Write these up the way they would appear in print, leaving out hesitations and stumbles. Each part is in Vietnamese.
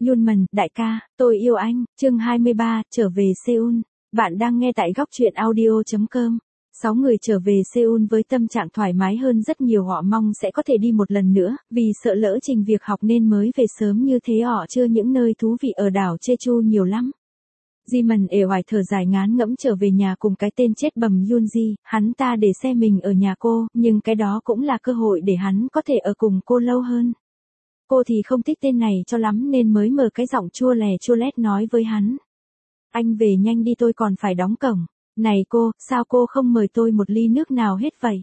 Yunman, đại ca, tôi yêu anh, chương 23, trở về Seoul. Bạn đang nghe tại góc truyện audio.com. 6 người trở về Seoul với tâm trạng thoải mái hơn rất nhiều, họ mong sẽ có thể đi một lần nữa, vì sợ lỡ trình việc học nên mới về sớm như thế. Họ chưa những nơi thú vị ở đảo Jeju nhiều lắm. Jimin ể oải thở dài ngán ngẫm trở về nhà cùng cái tên chết bầm Yoonji, hắn ta để xe mình ở nhà cô, nhưng cái đó cũng là cơ hội để hắn có thể ở cùng cô lâu hơn. Cô thì không thích tên này cho lắm nên mới mở cái giọng chua lè chua lét nói với hắn. Anh về nhanh đi, tôi còn phải đóng cổng. Này cô, sao cô không mời tôi một ly nước nào hết vậy?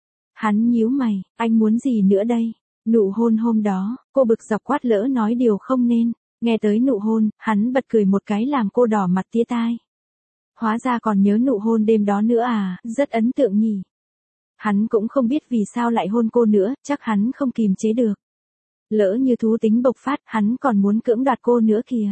Hắn nhíu mày, anh muốn gì nữa đây? Nụ hôn hôm đó, cô bực dọc quát lỡ nói điều không nên. Nghe tới nụ hôn, hắn bật cười một cái làm cô đỏ mặt tía tai. Hóa ra còn nhớ nụ hôn đêm đó nữa à, rất ấn tượng nhỉ. Hắn cũng không biết vì sao lại hôn cô nữa, chắc hắn không kìm chế được. Lỡ như thú tính bộc phát, hắn còn muốn cưỡng đoạt cô nữa kìa.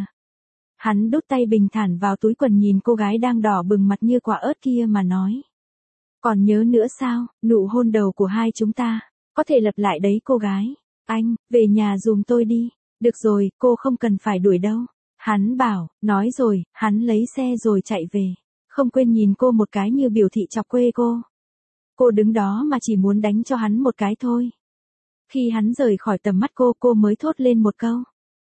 Hắn đút tay bình thản vào túi quần nhìn cô gái đang đỏ bừng mặt như quả ớt kia mà nói. Còn nhớ nữa sao, nụ hôn đầu của hai chúng ta, có thể lặp lại đấy cô gái. Anh, về nhà giùm tôi đi. Được rồi, cô không cần phải đuổi đâu. Hắn bảo, nói rồi, hắn lấy xe rồi chạy về. Không quên nhìn cô một cái như biểu thị chọc quê cô. Cô đứng đó mà chỉ muốn đánh cho hắn một cái thôi. Khi hắn rời khỏi tầm mắt cô mới thốt lên một câu.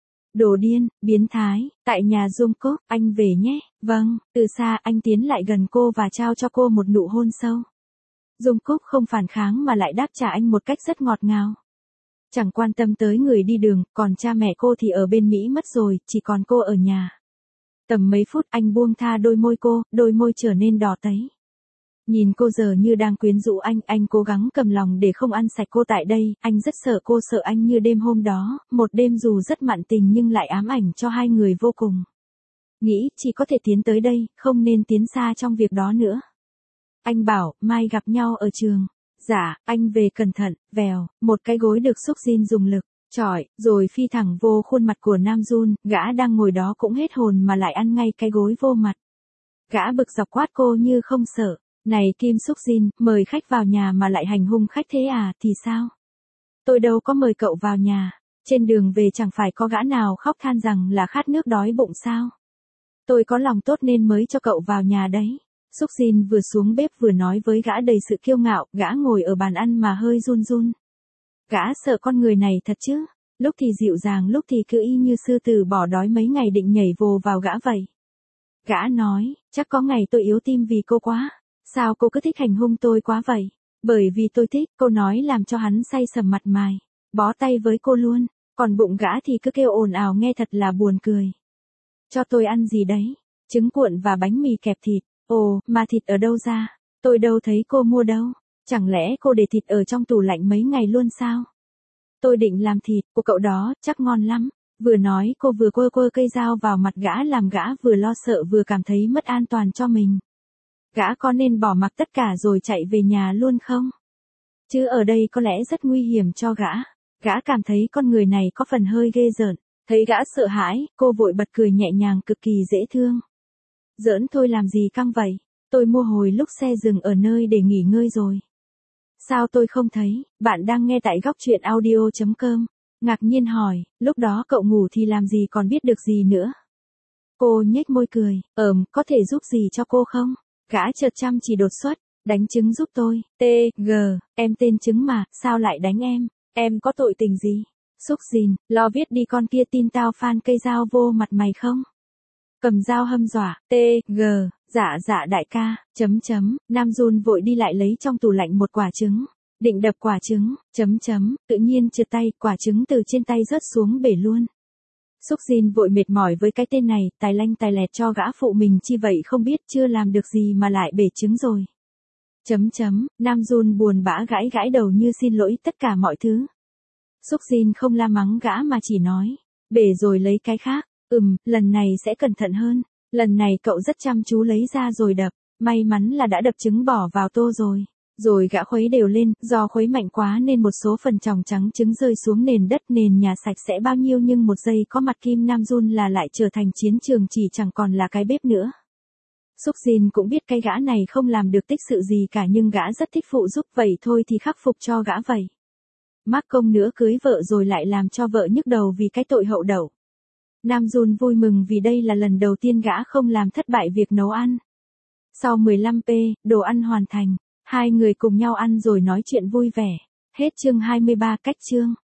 Đồ điên, biến thái, tại nhà Jungkook, anh về nhé. Vâng, từ xa anh tiến lại gần cô và trao cho cô một nụ hôn sâu. Jungkook không phản kháng mà lại đáp trả anh một cách rất ngọt ngào. Chẳng quan tâm tới người đi đường, còn cha mẹ cô thì ở bên Mỹ mất rồi, chỉ còn cô ở nhà. Tầm mấy phút anh buông tha đôi môi cô, đôi môi trở nên đỏ tấy. Nhìn cô giờ như đang quyến rũ anh cố gắng cầm lòng để không ăn sạch cô tại đây, anh rất sợ cô, sợ anh như đêm hôm đó, một đêm dù rất mặn tình nhưng lại ám ảnh cho hai người vô cùng. Nghĩ chỉ có thể tiến tới đây, không nên tiến xa trong việc đó nữa. Anh bảo, mai gặp nhau ở trường. Dạ, anh về cẩn thận, vèo, một cái gối được xúc Jin dùng lực, chọi, rồi phi thẳng vô khuôn mặt của Nam Jun, gã đang ngồi đó cũng hết hồn mà lại ăn ngay cái gối vô mặt. Gã bực dọc quát cô như không sợ. Này Kim Suk Jin, mời khách vào nhà mà lại hành hung khách thế à, thì sao? Tôi đâu có mời cậu vào nhà, trên đường về chẳng phải có gã nào khóc than rằng là khát nước đói bụng sao? Tôi có lòng tốt nên mới cho cậu vào nhà đấy. Suk Jin vừa xuống bếp vừa nói với gã đầy sự kiêu ngạo, gã ngồi ở bàn ăn mà hơi run run. Gã sợ con người này thật chứ, lúc thì dịu dàng lúc thì cứ y như sư tử bỏ đói mấy ngày định nhảy vồ vào gã vậy. Gã nói, chắc có ngày tôi yếu tim vì cô quá. Sao cô cứ thích hành hung tôi quá vậy? Bởi vì tôi thích, cô nói làm cho hắn say sầm mặt mày. Bó tay với cô luôn, còn bụng gã thì cứ kêu ồn ào nghe thật là buồn cười. Cho tôi ăn gì đấy? Trứng cuộn và bánh mì kẹp thịt. Ồ, mà thịt ở đâu ra? Tôi đâu thấy cô mua đâu. Chẳng lẽ cô để thịt ở trong tủ lạnh mấy ngày luôn sao? Tôi định làm thịt của cậu đó, chắc ngon lắm. Vừa nói cô vừa quơ cây dao vào mặt gã làm gã vừa lo sợ vừa cảm thấy mất an toàn cho mình. Gã có nên bỏ mặc tất cả rồi chạy về nhà luôn không? Chứ ở đây có lẽ rất nguy hiểm cho gã. Gã cảm thấy con người này có phần hơi ghê rợn. Thấy gã sợ hãi, cô vội bật cười nhẹ nhàng cực kỳ dễ thương. Giỡn thôi làm gì căng vậy? Tôi mua hồi lúc xe dừng ở nơi để nghỉ ngơi rồi. Sao tôi không thấy? Bạn đang nghe tại góc truyện audio.com. Ngạc nhiên hỏi, lúc đó cậu ngủ thì làm gì còn biết được gì nữa? Cô nhếch môi cười, có thể giúp gì cho cô không? Gã chợt chăm chỉ đột xuất, đánh trứng giúp tôi. T.G. Em tên trứng mà, sao lại đánh em? Em có tội tình gì? Suk Jin, lo viết đi con kia tin tao phan cây dao vô mặt mày không? Cầm dao hâm dọa. T.G. Dạ đại ca. Nam Jun vội đi lại lấy trong tủ lạnh một quả trứng. Định đập quả trứng. Tự nhiên trượt tay, quả trứng từ trên tay rớt xuống bể luôn. Suk Jin vội mệt mỏi với cái tên này, tài lanh tài lẹt cho gã phụ mình chi vậy không biết chưa làm được gì mà lại bể trứng rồi. Nam Jun buồn bã gãi đầu như xin lỗi tất cả mọi thứ. Suk Jin không la mắng gã mà chỉ nói, bể rồi lấy cái khác, lần này sẽ cẩn thận hơn, lần này cậu rất chăm chú lấy ra rồi đập, may mắn là đã đập trứng bỏ vào tô rồi. Rồi gã khuấy đều lên, do khuấy mạnh quá nên một số phần tròng trắng trứng rơi xuống nền đất, nền nhà sạch sẽ bao nhiêu nhưng một giây có mặt Kim Nam Jun là lại trở thành chiến trường chỉ chẳng còn là cái bếp nữa. Suk Jin cũng biết cái gã này không làm được tích sự gì cả nhưng gã rất thích phụ giúp vậy thôi thì khắc phục cho gã vậy. Mắc công nữa cưới vợ rồi lại làm cho vợ nhức đầu vì cái tội hậu đậu. Nam Jun vui mừng vì đây là lần đầu tiên gã không làm thất bại việc nấu ăn. Sau 15p, đồ ăn hoàn thành. Hai người cùng nhau ăn rồi nói chuyện vui vẻ. Hết chương 23 cách chương.